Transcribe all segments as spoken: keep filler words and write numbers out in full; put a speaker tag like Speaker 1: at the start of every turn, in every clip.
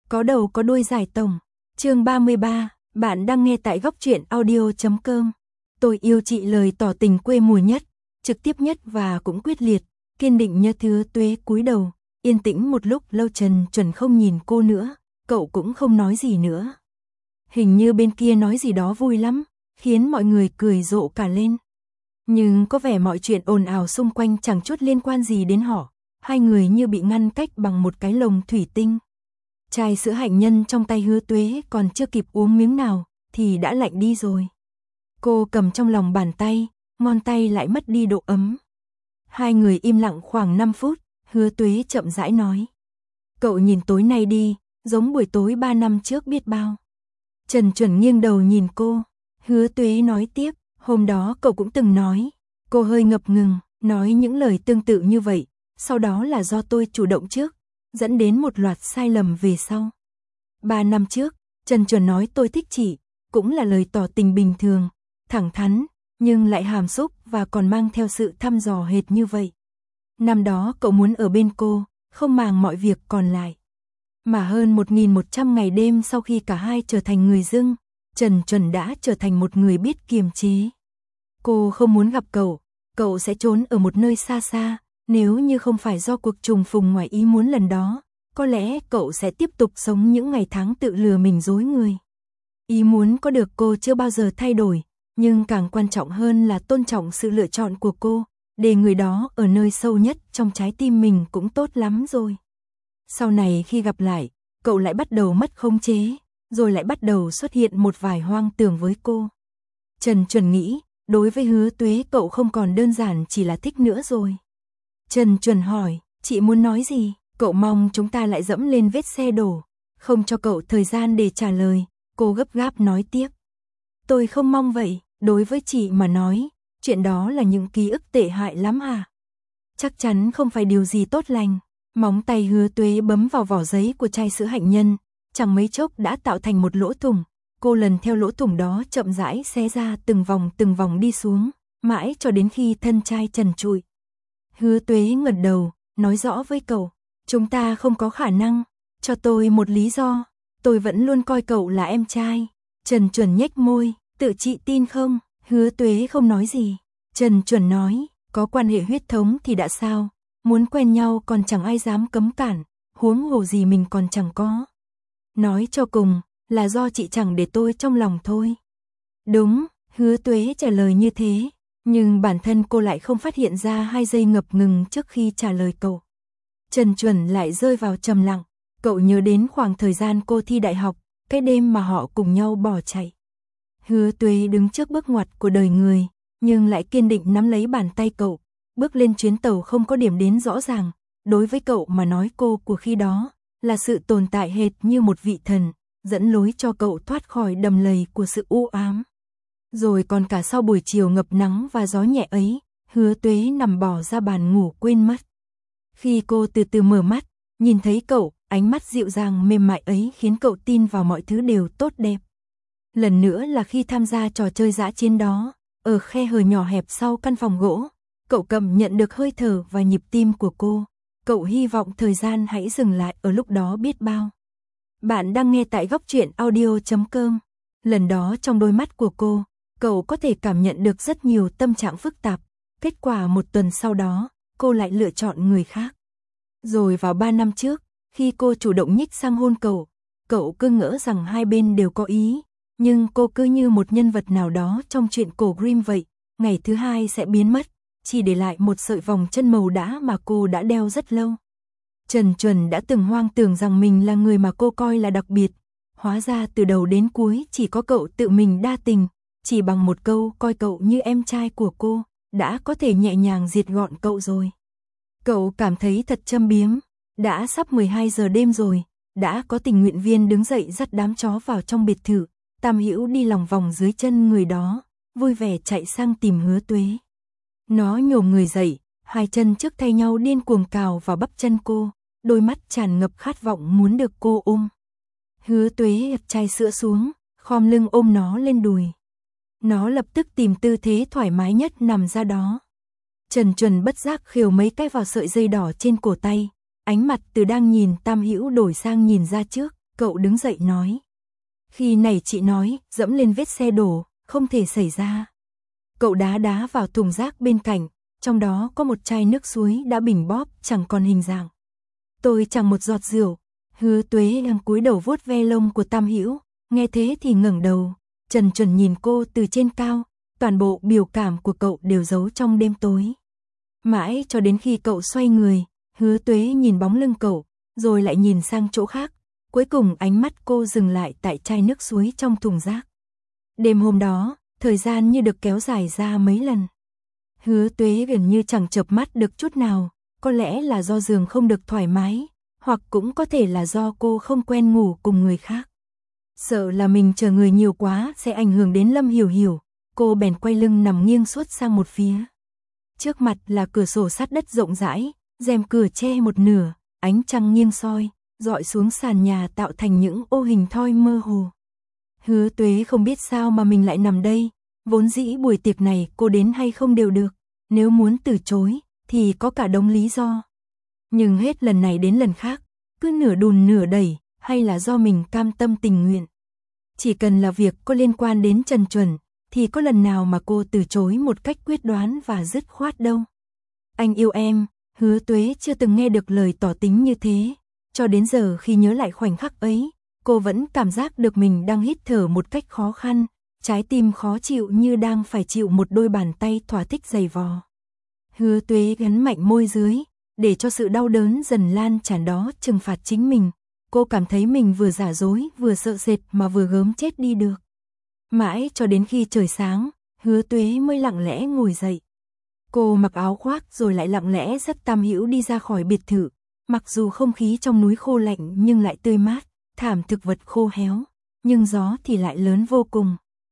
Speaker 1: Có đầu có đuôi giải tổng. Chương ba mươi ba, bạn đang nghe tại góc truyện audio chấm com. Tôi yêu chị lời tỏ tình quê mùa nhất, trực tiếp nhất và cũng quyết liệt, kiên định như Hứa Tuế cúi đầu, yên tĩnh một lúc lâu. Trần Chuẩn không nhìn cô nữa, cậu cũng không nói gì nữa. Hình như bên kia nói gì đó vui lắm, khiến mọi người cười rộ cả lên. Nhưng có vẻ mọi chuyện ồn ào xung quanh chẳng chút liên quan gì đến họ, hai người như bị ngăn cách bằng một cái lồng thủy tinh. Chai sữa hạnh nhân trong tay Hứa Tuế còn chưa kịp uống miếng nào thì đã lạnh đi rồi. Cô cầm trong lòng bàn tay, ngón tay lại mất đi độ ấm. Hai người im lặng khoảng năm phút, Hứa Tuế chậm rãi nói: "Cậu nhìn tối nay đi, giống buổi tối ba năm trước biết bao." Trần Chuẩn nghiêng đầu nhìn cô, Hứa Tuế nói tiếp: "Hôm đó cậu cũng từng nói." Cô hơi ngập ngừng, nói những lời tương tự như vậy, sau đó là do tôi chủ động trước, dẫn đến một loạt sai lầm về sau. Ba năm trước, Trần Chuẩn nói tôi thích chị, cũng là lời tỏ tình bình thường, thẳng thắn, nhưng lại hàm xúc và còn mang theo sự thăm dò hệt như vậy. Năm đó cậu muốn ở bên cô, không màng mọi việc còn lại. Mà hơn một nghìn một trăm ngày đêm sau khi cả hai trở thành người dưng, Trần Chuẩn đã trở thành một người biết kiềm chế. Cô không muốn gặp cậu, cậu sẽ trốn ở một nơi xa xa, nếu như không phải do cuộc trùng phùng ngoài ý muốn lần đó, có lẽ cậu sẽ tiếp tục sống những ngày tháng tự lừa mình dối người. Ý muốn có được cô chưa bao giờ thay đổi, nhưng càng quan trọng hơn là tôn trọng sự lựa chọn của cô, để người đó ở nơi sâu nhất trong trái tim mình cũng tốt lắm rồi. Sau này khi gặp lại, cậu lại bắt đầu mất khống chế, rồi lại bắt đầu xuất hiện một vài hoang tưởng với cô. Trần Chuẩn nghĩ, đối với Hứa Tuế cậu không còn đơn giản chỉ là thích nữa rồi. Trần Chuẩn hỏi, chị muốn nói gì? Cậu mong chúng ta lại dẫm lên vết xe đổ. Không cho cậu thời gian để trả lời, cô gấp gáp nói tiếp. Tôi không mong vậy, đối với chị mà nói, chuyện đó là những ký ức tệ hại lắm à? Chắc chắn không phải điều gì tốt lành. Móng tay Hứa Tuế bấm vào vỏ giấy của chai sữa hạnh nhân, chẳng mấy chốc đã tạo thành một lỗ thủng. Cô lần theo lỗ thủng đó chậm rãi xé ra từng vòng từng vòng đi xuống, mãi cho đến khi thân chai trần trụi. Hứa Tuế ngẩng đầu, nói rõ với cậu, chúng ta không có khả năng, cho tôi một lý do, tôi vẫn luôn coi cậu là em trai. Trần Chuẩn nhếch môi, tự chị tin không? Hứa Tuế không nói gì. Trần Chuẩn nói, có quan hệ huyết thống thì đã sao, muốn quen nhau còn chẳng ai dám cấm cản, huống hồ gì mình còn chẳng có. Nói cho cùng, là do chị chẳng để tôi trong lòng thôi. Đúng, Hứa Tuế trả lời như thế, nhưng bản thân cô lại không phát hiện ra hai giây ngập ngừng trước khi trả lời cậu. Trần Chuẩn lại rơi vào trầm lặng, cậu nhớ đến khoảng thời gian cô thi đại học, cái đêm mà họ cùng nhau bỏ chạy. Hứa Tuế đứng trước bước ngoặt của đời người, nhưng lại kiên định nắm lấy bàn tay cậu, bước lên chuyến tàu không có điểm đến rõ ràng. Đối với cậu mà nói cô của khi đó, là sự tồn tại hệt như một vị thần, dẫn lối cho cậu thoát khỏi đầm lầy của sự u ám. Rồi còn cả sau buổi chiều ngập nắng và gió nhẹ ấy, Hứa Tuế nằm bò ra bàn ngủ quên mất. Khi cô từ từ mở mắt, nhìn thấy cậu, ánh mắt dịu dàng mềm mại ấy khiến cậu tin vào mọi thứ đều tốt đẹp. Lần nữa là khi tham gia trò chơi dã chiến đó, ở khe hở nhỏ hẹp sau căn phòng gỗ, cậu cảm nhận được hơi thở và nhịp tim của cô. Cậu hy vọng thời gian hãy dừng lại ở lúc đó biết bao. Bạn đang nghe tại góc truyện audio chấm com. Lần đó trong đôi mắt của cô, cậu có thể cảm nhận được rất nhiều tâm trạng phức tạp. Kết quả một tuần sau đó, cô lại lựa chọn người khác. Rồi vào ba năm trước, khi cô chủ động nhích sang hôn cậu, cậu cứ ngỡ rằng hai bên đều có ý, nhưng cô cứ như một nhân vật nào đó trong truyện cổ Grimm vậy, ngày thứ hai sẽ biến mất, chỉ để lại một sợi vòng chân màu đá mà cô đã đeo rất lâu. Trần Chuẩn đã từng hoang tưởng rằng mình là người mà cô coi là đặc biệt, hóa ra từ đầu đến cuối chỉ có cậu tự mình đa tình, chỉ bằng một câu coi cậu như em trai của cô, đã có thể nhẹ nhàng diệt gọn cậu rồi. Cậu cảm thấy thật châm biếm, đã sắp mười hai giờ đêm rồi, đã có tình nguyện viên đứng dậy dắt đám chó vào trong biệt thự, Tam Hữu đi lòng vòng dưới chân người đó, vui vẻ chạy sang tìm Hứa Tuế. Nó nhổm người dậy, hai chân trước thay nhau điên cuồng cào vào bắp chân cô, đôi mắt tràn ngập khát vọng muốn được cô ôm. Hứa Tuế ập chai sữa xuống, khom lưng ôm nó lên đùi. Nó lập tức tìm tư thế thoải mái nhất nằm ra đó. Trần Chuẩn bất giác khều mấy cái vào sợi dây đỏ trên cổ tay, ánh mặt từ đang nhìn Tam Hữu đổi sang nhìn ra trước, cậu đứng dậy nói. Khi này chị nói, dẫm lên vết xe đổ, không thể xảy ra. Cậu đá đá vào thùng rác bên cạnh, trong đó có một chai nước suối đã bình bóp, chẳng còn hình dạng. Tôi chẳng một giọt rượu. Hứa Tuế đang cúi đầu vuốt ve lông của Tam Hữu, nghe thế thì ngẩng đầu, trần truần nhìn cô từ trên cao, toàn bộ biểu cảm của cậu đều giấu trong đêm tối. Mãi cho đến khi cậu xoay người, Hứa Tuế nhìn bóng lưng cậu, rồi lại nhìn sang chỗ khác, cuối cùng ánh mắt cô dừng lại tại chai nước suối trong thùng rác. Đêm hôm đó, thời gian như được kéo dài ra mấy lần. Hứa Tuế gần như chẳng chợp mắt được chút nào, có lẽ là do giường không được thoải mái, hoặc cũng có thể là do cô không quen ngủ cùng người khác. Sợ là mình chờ người nhiều quá sẽ ảnh hưởng đến Lâm Hiểu Hiểu, cô bèn quay lưng nằm nghiêng suốt sang một phía. Trước mặt là cửa sổ sắt đất rộng rãi, rèm cửa che một nửa, ánh trăng nghiêng soi, dọi xuống sàn nhà tạo thành những ô hình thoi mơ hồ. Hứa Tuế không biết sao mà mình lại nằm đây, vốn dĩ buổi tiệc này cô đến hay không đều được, nếu muốn từ chối thì có cả đống lý do. Nhưng hết lần này đến lần khác, cứ nửa đùn nửa đẩy, hay là do mình cam tâm tình nguyện. Chỉ cần là việc có liên quan đến Trần Chuẩn, thì có lần nào mà cô từ chối một cách quyết đoán và dứt khoát đâu. Anh yêu em, Hứa Tuế chưa từng nghe được lời tỏ tình như thế, cho đến giờ khi nhớ lại khoảnh khắc ấy, cô vẫn cảm giác được mình đang hít thở một cách khó khăn, trái tim khó chịu như đang phải chịu một đôi bàn tay thỏa thích giày vò. Hứa Tuế gắn mạnh môi dưới, để cho sự đau đớn dần lan tràn đó trừng phạt chính mình. Cô cảm thấy mình vừa giả dối, vừa sợ sệt mà vừa gớm chết đi được. Mãi cho đến khi trời sáng, Hứa Tuế mới lặng lẽ ngồi dậy. Cô mặc áo khoác rồi lại lặng lẽ dắt Tam Hữu đi ra khỏi biệt thự. Mặc dù không khí trong núi khô lạnh nhưng lại tươi mát, thảm thực vật khô héo, nhưng gió thì lại lớn vô cùng.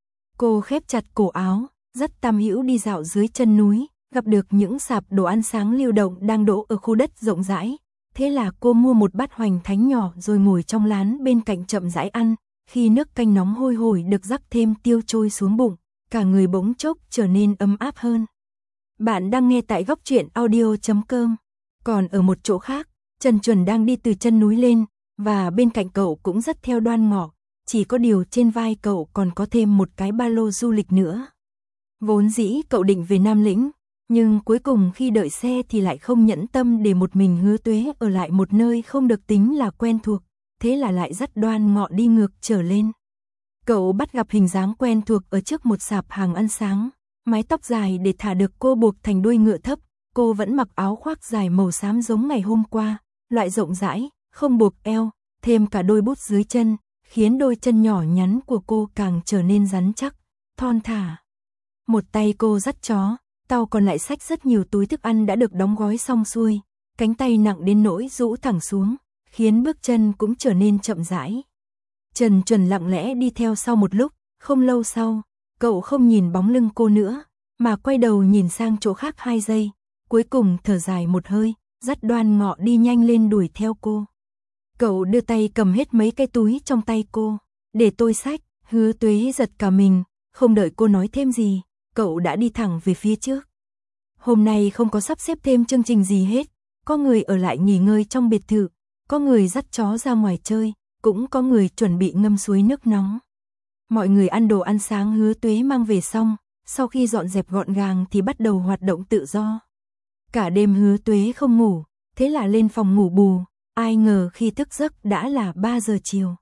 Speaker 1: Cô khép chặt cổ áo, dắt Tam Hữu đi dạo dưới chân núi, gặp được những sạp đồ ăn sáng lưu động đang đỗ ở khu đất rộng rãi. Thế là cô mua một bát hoành thánh nhỏ rồi ngồi trong lán bên cạnh chậm rãi ăn. Khi nước canh nóng hôi hổi được rắc thêm tiêu trôi xuống bụng, cả người bỗng chốc trở nên ấm áp hơn. Bạn đang nghe tại góc truyện audio chấm com. Còn ở một chỗ khác, Trần Chuẩn đang đi từ chân núi lên, và bên cạnh cậu cũng dắt theo Đoan Ngọ, chỉ có điều trên vai cậu còn có thêm một cái ba lô du lịch nữa. Vốn dĩ cậu định về Nam Lĩnh, nhưng cuối cùng khi đợi xe thì lại không nhẫn tâm để một mình Hứa Tuế ở lại một nơi không được tính là quen thuộc, thế là lại dắt Đoan Ngọ đi ngược trở lên. Cậu bắt gặp hình dáng quen thuộc ở trước một sạp hàng ăn sáng, mái tóc dài để thả được cô buộc thành đuôi ngựa thấp, cô vẫn mặc áo khoác dài màu xám giống ngày hôm qua, loại rộng rãi, không buộc eo, thêm cả đôi bút dưới chân, khiến đôi chân nhỏ nhắn của cô càng trở nên rắn chắc, thon thả. Một tay cô dắt chó, tao còn lại xách rất nhiều túi thức ăn đã được đóng gói xong xuôi, cánh tay nặng đến nỗi rũ thẳng xuống, khiến bước chân cũng trở nên chậm rãi. Trần Chuẩn lặng lẽ đi theo sau một lúc, không lâu sau, cậu không nhìn bóng lưng cô nữa, mà quay đầu nhìn sang chỗ khác hai giây, cuối cùng thở dài một hơi, dắt Đoan Ngọ đi nhanh lên đuổi theo cô. Cậu đưa tay cầm hết mấy cái túi trong tay cô, để tôi xách. Hứa Tuế giật cả mình, không đợi cô nói thêm gì, cậu đã đi thẳng về phía trước. Hôm nay không có sắp xếp thêm chương trình gì hết, có người ở lại nghỉ ngơi trong biệt thự, có người dắt chó ra ngoài chơi, cũng có người chuẩn bị ngâm suối nước nóng. Mọi người ăn đồ ăn sáng Hứa Tuế mang về xong, sau khi dọn dẹp gọn gàng thì bắt đầu hoạt động tự do. Cả đêm Hứa Tuế không ngủ, thế là lên phòng ngủ bù, ai ngờ khi thức giấc đã là ba giờ chiều.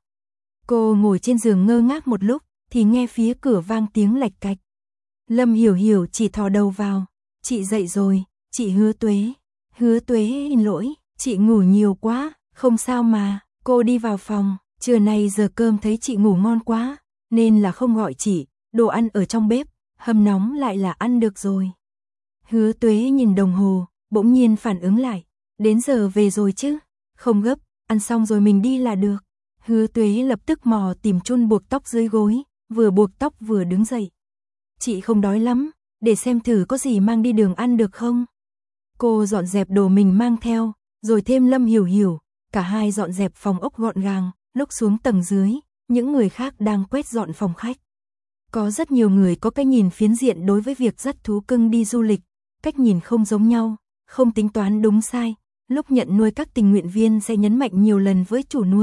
Speaker 1: Cô ngồi trên giường ngơ ngác một lúc, thì nghe phía cửa vang tiếng lạch cạch. Lâm Hiểu Hiểu chỉ thò đầu vào, chị dậy rồi, chị Hứa Tuế. Hứa Tuế xin lỗi, chị ngủ nhiều quá, không sao mà. Cô đi vào phòng, trưa nay giờ cơm thấy chị ngủ ngon quá, nên là không gọi chị, đồ ăn ở trong bếp, hâm nóng lại là ăn được rồi. Hứa Tuế nhìn đồng hồ, bỗng nhiên phản ứng lại, đến giờ về rồi chứ, không gấp, ăn xong rồi mình đi là được. Hứa Tuế lập tức mò tìm chun buộc tóc dưới gối, vừa buộc tóc vừa đứng dậy. Chị không đói lắm, để xem thử có gì mang đi đường ăn được không. Cô dọn dẹp đồ mình mang theo, rồi thêm Lâm Hiểu Hiểu, cả hai dọn dẹp phòng ốc gọn gàng, lúc xuống tầng dưới, những người khác đang quét dọn phòng khách. Có rất nhiều người có cái nhìn phiến diện đối với việc dắt thú cưng đi du lịch, cách nhìn không giống nhau, không tính toán đúng sai. Lúc nhận nuôi các tình nguyện viên sẽ nhấn mạnh nhiều lần với chủ nuôi,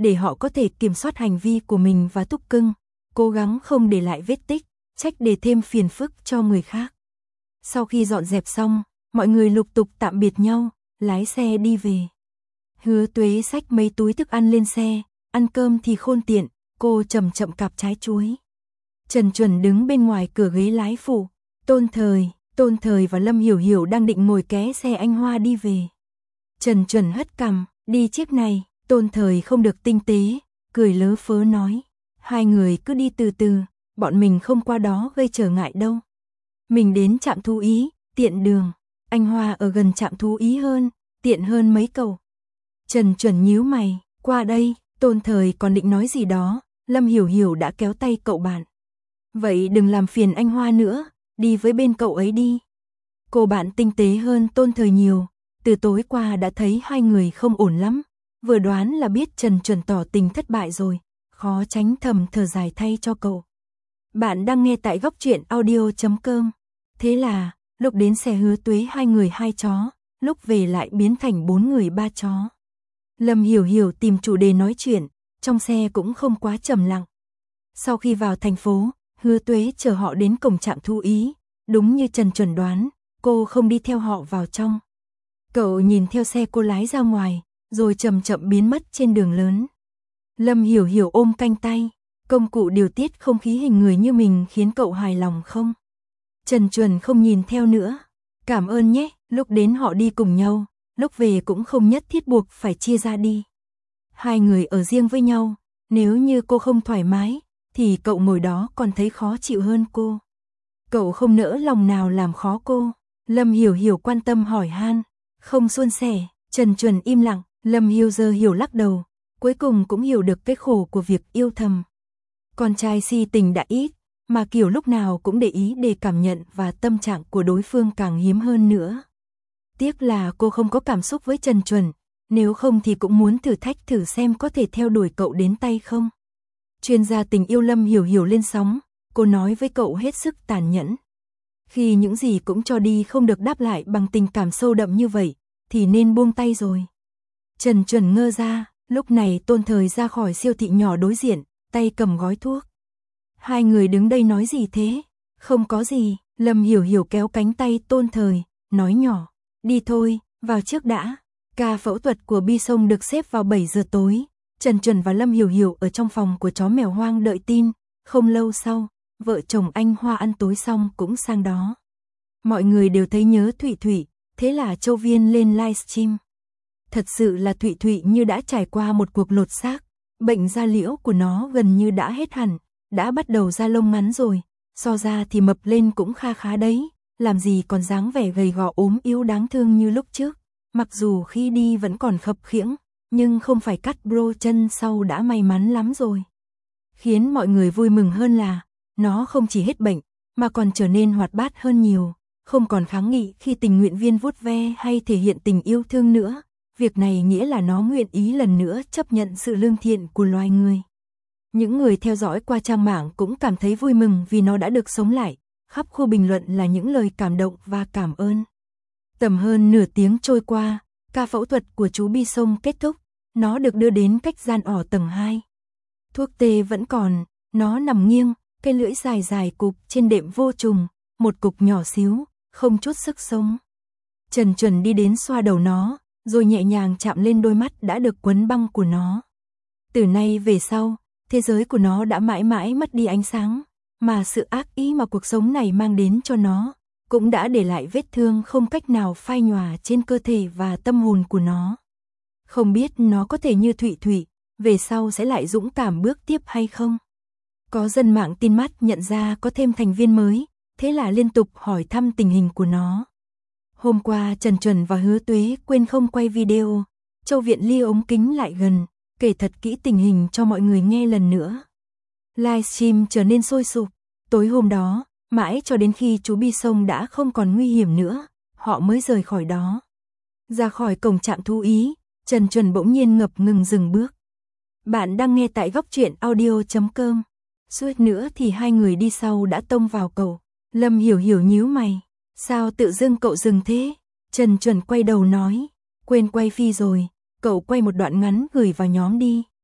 Speaker 1: để họ có thể kiểm soát hành vi của mình và Túc Cưng, cố gắng không để lại vết tích, trách để thêm phiền phức cho người khác. Sau khi dọn dẹp xong, mọi người lục tục tạm biệt nhau, lái xe đi về. Hứa Tuế xách mấy túi thức ăn lên xe, ăn cơm thì khôn tiện, cô chậm chậm cạp trái chuối. Trần Chuẩn đứng bên ngoài cửa ghế lái phụ, Tôn Thời, Tôn Thời và Lâm Hiểu Hiểu đang định ngồi ké xe anh Hoa đi về. Trần Chuẩn hất cằm, đi chiếc này, Tôn Thời không được tinh tế, cười lớ phớ nói, hai người cứ đi từ từ, bọn mình không qua đó gây trở ngại đâu. Mình đến trạm thú ý, tiện đường, anh Hoa ở gần trạm thú ý hơn, tiện hơn mấy cầu. Trần Chuẩn nhíu mày, qua đây, Tôn Thời còn định nói gì đó, Lâm Hiểu Hiểu đã kéo tay cậu bạn. Vậy đừng làm phiền anh Hoa nữa, đi với bên cậu ấy đi. Cô bạn tinh tế hơn Tôn Thời nhiều, từ tối qua đã thấy hai người không ổn lắm, vừa đoán là biết Trần Chuẩn tỏ tình thất bại rồi, khó tránh thầm thở dài thay cho cậu. Bạn đang nghe tại góc truyện audio chấm com. Thế là, lúc đến xe Hứa Tuế hai người hai chó, lúc về lại biến thành bốn người ba chó. Lâm Hiểu Hiểu tìm chủ đề nói chuyện, trong xe cũng không quá trầm lặng. Sau khi vào thành phố, Hứa Tuế chở họ đến cổng trạm thú ý, đúng như Trần Chuẩn đoán, cô không đi theo họ vào trong. Cậu nhìn theo xe cô lái ra ngoài, rồi chậm chậm biến mất trên đường lớn. Lâm Hiểu Hiểu ôm canh tay, công cụ điều tiết không khí hình người như mình khiến cậu hài lòng không? Trần Chuẩn không nhìn theo nữa. Cảm ơn nhé, lúc đến họ đi cùng nhau, lúc về cũng không nhất thiết buộc phải chia ra đi. Hai người ở riêng với nhau, nếu như cô không thoải mái, thì cậu ngồi đó còn thấy khó chịu hơn cô. Cậu không nỡ lòng nào làm khó cô. Lâm Hiểu Hiểu quan tâm hỏi han, không suôn sẻ. Trần Chuẩn im lặng, Lâm Hiểu giờ hiểu lắc đầu, cuối cùng cũng hiểu được cái khổ của việc yêu thầm. Con trai si tình đã ít, mà kiểu lúc nào cũng để ý để cảm nhận và tâm trạng của đối phương càng hiếm hơn nữa. Tiếc là cô không có cảm xúc với Trần Chuẩn, nếu không thì cũng muốn thử thách thử xem có thể theo đuổi cậu đến tay không. Chuyên gia tình yêu Lâm Hiểu Hiểu lên sóng, cô nói với cậu hết sức tàn nhẫn. Khi những gì cũng cho đi không được đáp lại bằng tình cảm sâu đậm như vậy, thì nên buông tay rồi. Trần Chuẩn ngơ ra, lúc này Tôn Thời ra khỏi siêu thị nhỏ đối diện, tay cầm gói thuốc. Hai người đứng đây nói gì thế? Không có gì, Lâm Hiểu Hiểu kéo cánh tay Tôn Thời, nói nhỏ, đi thôi, vào trước đã. Ca phẫu thuật của Bi Sông được xếp vào bảy giờ tối, Trần Chuẩn và Lâm Hiểu Hiểu ở trong phòng của chó mèo hoang đợi tin, không lâu sau, vợ chồng anh Hoa ăn tối xong cũng sang đó. Mọi người đều thấy nhớ Thụy Thụy, thế là Châu Viên lên livestream. Thật sự là Thụy Thụy như đã trải qua một cuộc lột xác, bệnh da liễu của nó gần như đã hết hẳn, đã bắt đầu ra lông ngắn rồi, so ra thì mập lên cũng kha khá đấy, làm gì còn dáng vẻ gầy gò ốm yếu đáng thương như lúc trước, mặc dù khi đi vẫn còn khập khiễng, nhưng không phải cắt bro chân sau đã may mắn lắm rồi. Khiến mọi người vui mừng hơn là, nó không chỉ hết bệnh, mà còn trở nên hoạt bát hơn nhiều, không còn kháng nghị khi tình nguyện viên vuốt ve hay thể hiện tình yêu thương nữa. Việc này nghĩa là nó nguyện ý lần nữa chấp nhận sự lương thiện của loài người. Những người theo dõi qua trang mạng cũng cảm thấy vui mừng vì nó đã được sống lại, khắp khu bình luận là những lời cảm động và cảm ơn. Tầm hơn nửa tiếng trôi qua, ca phẫu thuật của chú Bi Sông kết thúc, nó được đưa đến cách gian ỏ tầng hai. Thuốc tê vẫn còn, nó nằm nghiêng, cây lưỡi dài dài cụp trên đệm vô trùng, một cục nhỏ xíu, không chút sức sống. Trần Chuẩn đi đến xoa đầu nó, rồi nhẹ nhàng chạm lên đôi mắt đã được quấn băng của nó. Từ nay về sau, thế giới của nó đã mãi mãi mất đi ánh sáng, mà sự ác ý mà cuộc sống này mang đến cho nó, cũng đã để lại vết thương không cách nào phai nhòa trên cơ thể và tâm hồn của nó. Không biết nó có thể như Thụy Thụy, về sau sẽ lại dũng cảm bước tiếp hay không? Có dân mạng tin mắt nhận ra có thêm thành viên mới, thế là liên tục hỏi thăm tình hình của nó. Hôm qua Trần Chuẩn và Hứa Tuế quên không quay video, Châu Viện lia ống kính lại gần, kể thật kỹ tình hình cho mọi người nghe lần nữa. Livestream trở nên sôi sục, tối hôm đó, mãi cho đến khi chú Bi Sông đã không còn nguy hiểm nữa, họ mới rời khỏi đó. Ra khỏi cổng trạm thú ý, Trần Chuẩn bỗng nhiên ngập ngừng dừng bước. Bạn đang nghe tại góc truyện audio chấm com. Suýt nữa thì hai người đi sau đã tông vào cầu. Lâm Hiểu Hiểu nhíu mày. Sao tự dưng cậu dừng thế? Trần Chuẩn quay đầu nói. Quên quay phi rồi, cậu quay một đoạn ngắn gửi vào nhóm đi.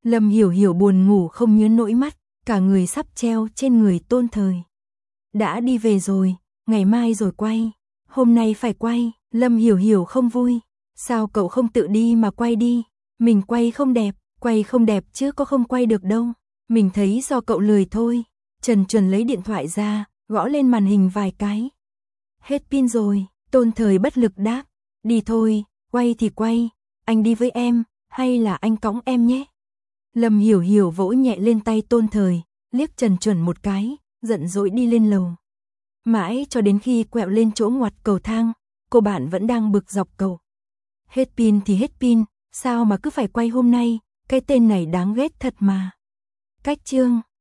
Speaker 1: Lâm Hiểu Hiểu buồn ngủ không nhớ nỗi mắt, cả người sắp treo trên người Tôn Thời. Đã đi về rồi, ngày mai rồi quay, hôm nay phải quay, Lâm Hiểu Hiểu không vui. Sao cậu không tự đi mà quay đi, mình quay không đẹp, quay không đẹp chứ có không quay được đâu, mình thấy do cậu lười thôi. Trần Chuẩn lấy điện thoại ra, gõ lên màn hình vài cái. Hết pin rồi, Tôn Thời bất lực đáp, đi thôi, quay thì quay, anh đi với em, hay là anh cõng em nhé. Lâm Hiểu Hiểu vỗ nhẹ lên tay Tôn Thời, liếc Trần Chuẩn một cái, giận dỗi đi lên lầu. Mãi cho đến khi quẹo lên chỗ ngoặt cầu thang, cô bạn vẫn đang bực dọc cầu. Hết pin thì hết pin, sao mà cứ phải quay hôm nay, cái tên này đáng ghét thật mà. Cách chương